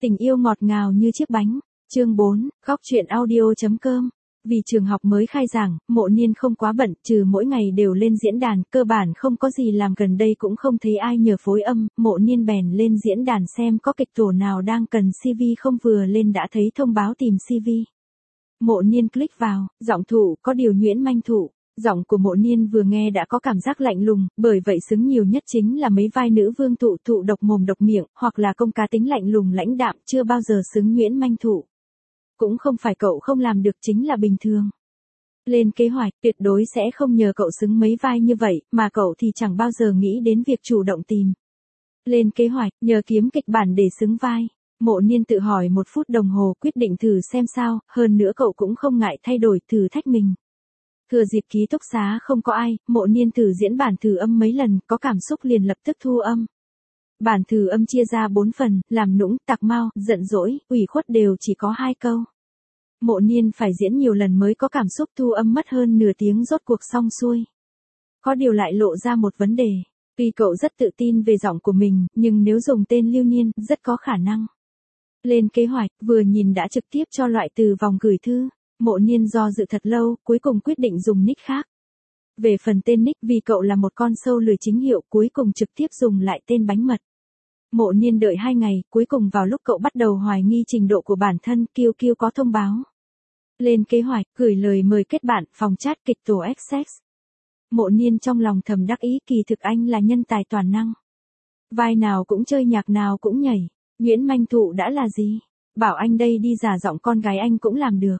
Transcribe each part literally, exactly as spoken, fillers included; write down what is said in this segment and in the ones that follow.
Tình yêu ngọt ngào như chiếc bánh. Chương bốn, góc truyện audio.com. Vì trường học mới khai giảng, Mộ Niên không quá bận, trừ mỗi ngày đều lên diễn đàn, cơ bản không có gì làm, gần đây cũng không thấy ai nhờ phối âm, Mộ Niên bèn lên diễn đàn xem có kịch tổ nào đang cần xê vê không, vừa lên đã thấy thông báo tìm xê vê. Mộ Niên click vào, giọng thụ có điều Nguyễn Manh Thụ. Giọng của Mộ Niên vừa nghe đã có cảm giác lạnh lùng, bởi vậy xứng nhiều nhất chính là mấy vai nữ vương Thụ, Thụ độc mồm độc miệng, hoặc là công cá tính lạnh lùng lãnh đạm, chưa bao giờ xứng Nguyễn Manh Thụ. Cũng không phải cậu không làm được, chính là bình thường. Lên kế hoạch, tuyệt đối sẽ không nhờ cậu xứng mấy vai như vậy, mà cậu thì chẳng bao giờ nghĩ đến việc chủ động tìm. Lên kế hoạch, nhờ kiếm kịch bản để xứng vai. Mộ Niên tự hỏi một phút đồng hồ, quyết định thử xem sao, hơn nữa cậu cũng không ngại thay đổi, thử thách mình. Thừa dịp ký túc xá không có ai, Mộ Niên thử diễn bản thử âm mấy lần, có cảm xúc liền lập tức thu âm. Bản thử âm chia ra bốn phần, làm nũng, tạc mau, giận dỗi, ủy khuất đều chỉ có hai câu. Mộ Niên phải diễn nhiều lần mới có cảm xúc, thu âm mất hơn nửa tiếng rốt cuộc xong xuôi. Có điều lại lộ ra một vấn đề. Tuy cậu rất tự tin về giọng của mình, nhưng nếu dùng tên Lưu Niên, rất có khả năng. Lên kế hoạch, vừa nhìn đã trực tiếp cho loại từ vòng gửi thư. Mộ Niên do dự thật lâu, cuối cùng quyết định dùng nick khác. Về phần tên nick, vì cậu là một con sâu lười chính hiệu, cuối cùng trực tiếp dùng lại tên Bánh Mật. Mộ Niên đợi hai ngày, cuối cùng vào lúc cậu bắt đầu hoài nghi trình độ của bản thân, Kiêu Kiêu có thông báo. Lên kế hoạch, gửi lời mời kết bạn, phòng chat kịch tổ Access. Mộ Niên trong lòng thầm đắc ý, kỳ thực anh là nhân tài toàn năng. Vai nào cũng chơi, nhạc nào cũng nhảy. Nguyễn Manh Thụ đã là gì? Bảo anh đây đi giả giọng con gái anh cũng làm được.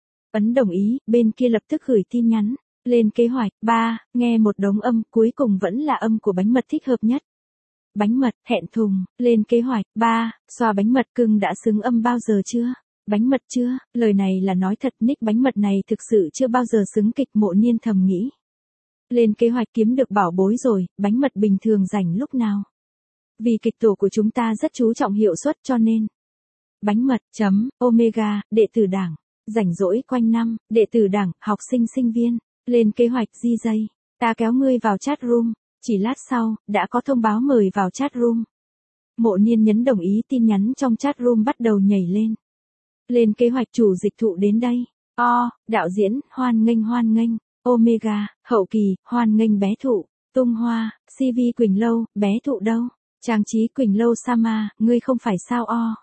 Ấn đồng ý, bên kia lập tức gửi tin nhắn. Lên kế hoạch, ba, nghe một đống âm, cuối cùng vẫn là âm của Bánh Mật thích hợp nhất. Bánh Mật, hẹn thùng. Lên kế hoạch, ba, xoa Bánh Mật cưng đã xứng âm bao giờ chưa? Bánh Mật chưa? Lời này là nói thật, nick Bánh Mật này thực sự chưa bao giờ xứng kịch, Mộ Niên thầm nghĩ. Lên kế hoạch, kiếm được bảo bối rồi, Bánh Mật bình thường rảnh lúc nào? Vì kịch tổ của chúng ta rất chú trọng hiệu suất cho nên. Bánh Mật, chấm, Omega, đệ tử đảng. Rảnh rỗi quanh năm, đệ tử đảng, học sinh sinh viên. Lên kế hoạch, gi dây. Ta kéo ngươi vào chat room. Chỉ lát sau, đã có thông báo mời vào chat room. Mộ Niên nhấn đồng ý, tin nhắn trong chat room bắt đầu nhảy lên. Lên kế hoạch, chủ dịch Thụ đến đây. O, đạo diễn, hoan nghênh hoan nghênh. Omega, hậu kỳ, hoan nghênh bé Thụ. Tung Hoa, xê vê Quỳnh Lâu, bé Thụ đâu? Trang trí Quỳnh Lâu Sama, ngươi không phải sao o.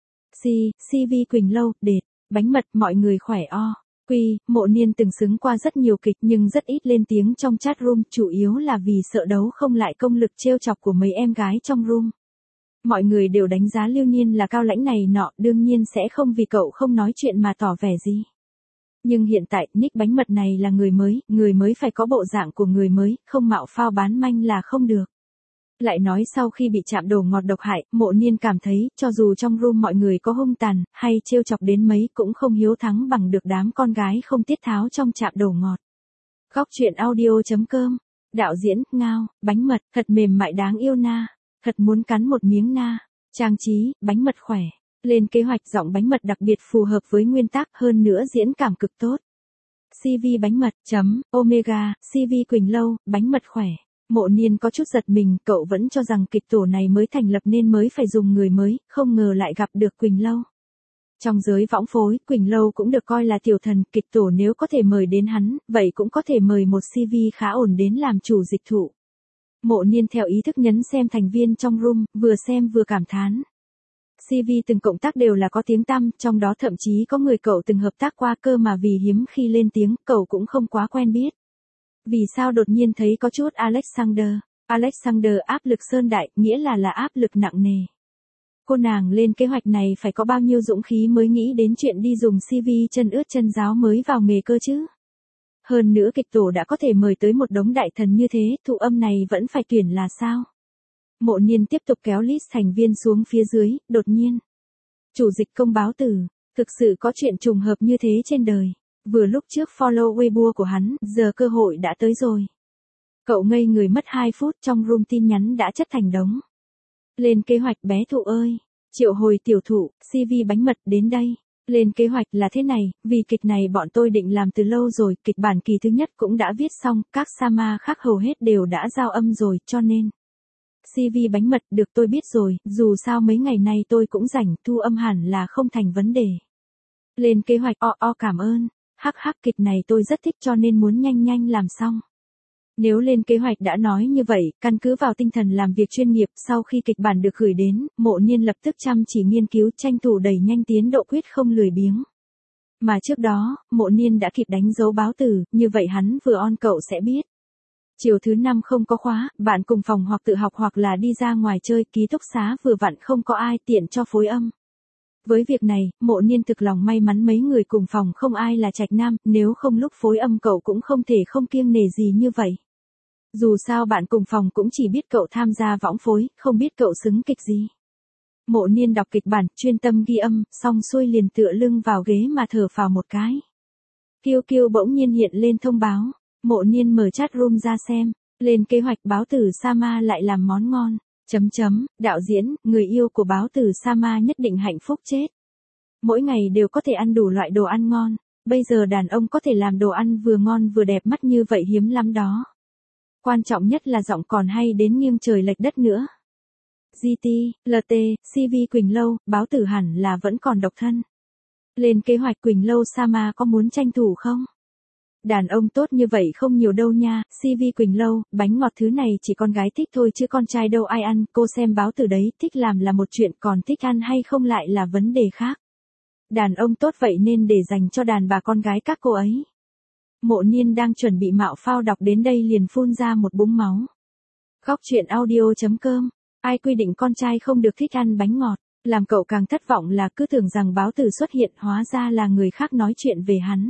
Si, xê vê Quỳnh Lâu, đệt. Bánh Mật, mọi người khỏe o. Quy, Mộ Niên từng xứng qua rất nhiều kịch nhưng rất ít lên tiếng trong chat room, chủ yếu là vì sợ đấu không lại công lực trêu chọc của mấy em gái trong room. Mọi người đều đánh giá Lưu Niên là cao lãnh này nọ, đương nhiên sẽ không vì cậu không nói chuyện mà tỏ vẻ gì. Nhưng hiện tại, nick Bánh Mật này là người mới, người mới phải có bộ dạng của người mới, không mạo phao bán manh là không được. Lại nói sau khi bị chạm đồ ngọt độc hại, Mộ Niên cảm thấy, cho dù trong room mọi người có hung tàn, hay trêu chọc đến mấy cũng không hiếu thắng bằng được đám con gái không tiết tháo trong chạm đồ ngọt. Góc truyện audio.com. Đạo diễn, Ngao, Bánh Mật, thật mềm mại đáng yêu na. Thật muốn cắn một miếng na. Trang trí, Bánh Mật khỏe. Lên kế hoạch, giọng Bánh Mật đặc biệt phù hợp với nguyên tác, hơn nữa diễn cảm cực tốt. xê vê Bánh Mật, chấm, Omega, xê vê Quỳnh Lâu, Bánh Mật khỏe. Mộ Niên có chút giật mình, cậu vẫn cho rằng kịch tổ này mới thành lập nên mới phải dùng người mới, không ngờ lại gặp được Quỳnh Lâu. Trong giới võng phối, Quỳnh Lâu cũng được coi là tiểu thần, kịch tổ nếu có thể mời đến hắn, vậy cũng có thể mời một xê vê khá ổn đến làm chủ dịch Thụ. Mộ Niên theo ý thức nhấn xem thành viên trong room, vừa xem vừa cảm thán. xê vê từng cộng tác đều là có tiếng tăm, trong đó thậm chí có người cậu từng hợp tác qua cơ mà vì hiếm khi lên tiếng, cậu cũng không quá quen biết. Vì sao đột nhiên thấy có chút Alexander, Alexander áp lực sơn đại, nghĩa là là áp lực nặng nề. Cô nàng lên kế hoạch này phải có bao nhiêu dũng khí mới nghĩ đến chuyện đi dùng xê vê chân ướt chân ráo mới vào nghề cơ chứ. Hơn nữa kịch tổ đã có thể mời tới một đống đại thần như thế, Thụ âm này vẫn phải tuyển là sao? Mộ Niên tiếp tục kéo list thành viên xuống phía dưới, đột nhiên. Chủ dịch công báo tử, thực sự có chuyện trùng hợp như thế trên đời. Vừa lúc trước follow Weibo của hắn, giờ cơ hội đã tới rồi. Cậu ngây người mất hai phút, trong room tin nhắn đã chất thành đống. Lên kế hoạch, bé Thụ ơi. Triệu hồi tiểu Thụ, xê vê Bánh Mật đến đây. Lên kế hoạch là thế này, vì kịch này bọn tôi định làm từ lâu rồi, kịch bản kỳ thứ nhất cũng đã viết xong, các Sama khác hầu hết đều đã giao âm rồi, cho nên. xê vê bánh mật, được tôi biết rồi, dù sao mấy ngày nay tôi cũng rảnh, thu âm hẳn là không thành vấn đề. Lên kế hoạch, o o cảm ơn, hắc hắc kịch này tôi rất thích cho nên muốn nhanh nhanh làm xong. Nếu lên kế hoạch đã nói như vậy, căn cứ vào tinh thần làm việc chuyên nghiệp, sau khi kịch bản được gửi đến, Mộ Niên lập tức chăm chỉ nghiên cứu, tranh thủ đẩy nhanh tiến độ, quyết không lười biếng. Mà trước đó, Mộ Niên đã kịp đánh dấu báo tử, như vậy hắn vừa on cậu sẽ biết. Chiều thứ năm không có khóa, bạn cùng phòng hoặc tự học hoặc là đi ra ngoài chơi, ký túc xá vừa vặn không có ai, tiện cho phối âm. Với việc này, Mộ Niên thực lòng may mắn mấy người cùng phòng không ai là trạch nam, nếu không lúc phối âm cậu cũng không thể không kiêng nể gì như vậy. Dù sao bạn cùng phòng cũng chỉ biết cậu tham gia võng phối, không biết cậu xứng kịch gì. Mộ Niên đọc kịch bản, chuyên tâm ghi âm, xong xuôi liền tựa lưng vào ghế mà thở phào một cái. Kiêu Kiêu bỗng nhiên hiện lên thông báo, Mộ Niên mở chat room ra xem, lên kế hoạch báo tử Sama lại làm món ngon. Chấm chấm, đạo diễn, người yêu của báo tử Sama nhất định hạnh phúc chết. Mỗi ngày đều có thể ăn đủ loại đồ ăn ngon, bây giờ đàn ông có thể làm đồ ăn vừa ngon vừa đẹp mắt như vậy hiếm lắm đó. Quan trọng nhất là giọng còn hay đến nghiêng trời lệch đất nữa. giê tê, lờ tê, xê vê Quỳnh Lâu, báo tử hẳn là vẫn còn độc thân. Lên kế hoạch Quỳnh Lâu Sama có muốn tranh thủ không? Đàn ông tốt như vậy không nhiều đâu nha, xê vê Quỳnh Lâu, bánh ngọt thứ này chỉ con gái thích thôi chứ con trai đâu ai ăn, cô xem báo tử đấy, thích làm là một chuyện, còn thích ăn hay không lại là vấn đề khác. Đàn ông tốt vậy nên để dành cho đàn bà con gái các cô ấy. Mộ Niên đang chuẩn bị mạo phao đọc đến đây liền phun ra một búng máu. Góc truyện audio chấm com, ai quy định con trai không được thích ăn bánh ngọt, làm cậu càng thất vọng là cứ tưởng rằng báo tử xuất hiện hóa ra là người khác nói chuyện về hắn.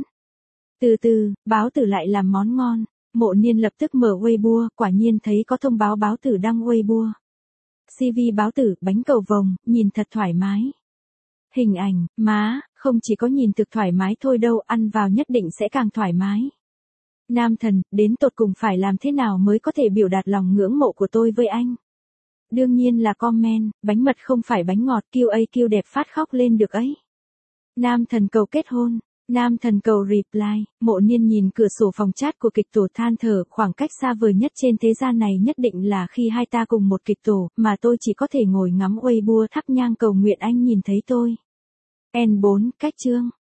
Từ từ, báo tử lại làm món ngon, Mộ Niên lập tức mở Weibo, quả nhiên thấy có thông báo báo tử đăng Weibo. xê vê báo tử, bánh cầu vồng, nhìn thật thoải mái. Hình ảnh, má, không chỉ có nhìn thực thoải mái thôi đâu, ăn vào nhất định sẽ càng thoải mái. Nam thần, đến tột cùng phải làm thế nào mới có thể biểu đạt lòng ngưỡng mộ của tôi với anh? Đương nhiên là comment, bánh mật không phải bánh ngọt, kiu ây kiu đẹp phát khóc lên được ấy. Nam thần cầu kết hôn. Nam thần cầu reply, Mộ Niên nhìn cửa sổ phòng chat của kịch tổ than thở, khoảng cách xa vời nhất trên thế gian này nhất định là khi hai ta cùng một kịch tổ, mà tôi chỉ có thể ngồi ngắm Weibo thắp nhang cầu nguyện anh nhìn thấy tôi. en bốn, cách chương.